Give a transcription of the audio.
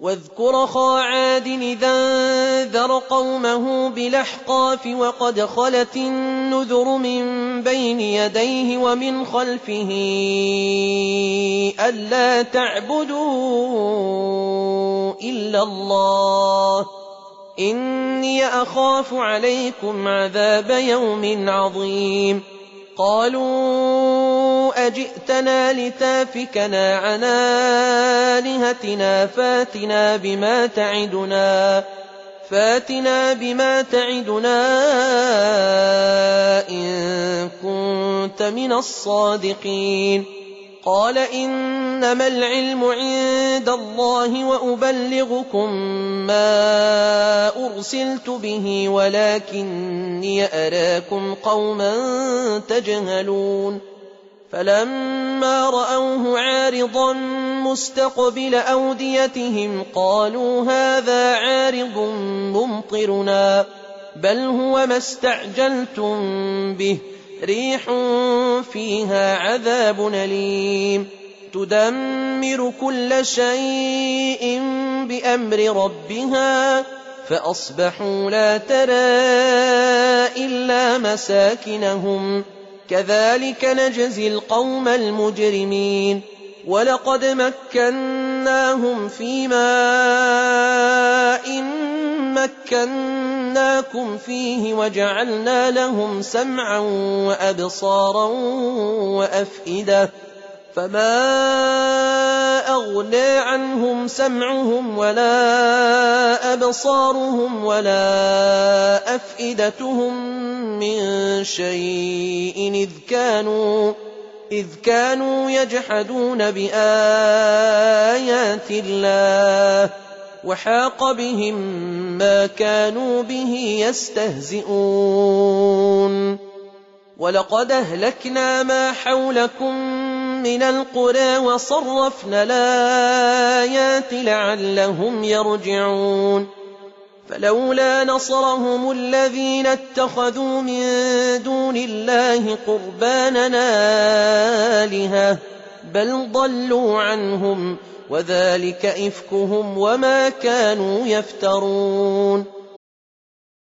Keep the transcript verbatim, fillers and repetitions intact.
واذكر أخا عاد إذا انذر قومه بالأحقاف وقد خلت النذر من بين يديه ومن خلفه ألا تعبدوا إلا الله إني أخاف عليكم عذاب يوم عظيم قالوا أجئتنا لتافكنا عن آلهتنا فاتنا بما تعدنا فاتنا بما تعدنا إن كنت من الصادقين قال إنما العلم عند الله وأبلغكم ما أرسلت به ولكني أراكم قوما تجهلون فلما رأوه عارضا مستقبل أوديتهم قالوا هذا عارض ممطرنا بل هو ما استعجلتم به ريح فيها عذاب أليم تدمر كل شيء بأمر ربها فأصبحوا لا ترى إلا مساكنهم كذلك نجزي القوم المجرمين ولقد مكناهم في ماء مكناكم فيه وجعلنا لهم سمعا وأبصارا وأفئدة فما أغنى عنهم سمعهم ولا أبصارهم ولا أفئدتهم من شيء إذ كانوا إذ كانوا يجحدون بآيات الله وحاق بهم ما كانوا به يستهزئون ولقد أهلكنا ما حولكم من القرى وصرفنا الآيات لعلهم يرجعون فلولا نصرهم الذين اتخذوا من دون الله قرباننا آلهة بل ضلوا عنهم وذلك إفكهم وما كانوا يفترون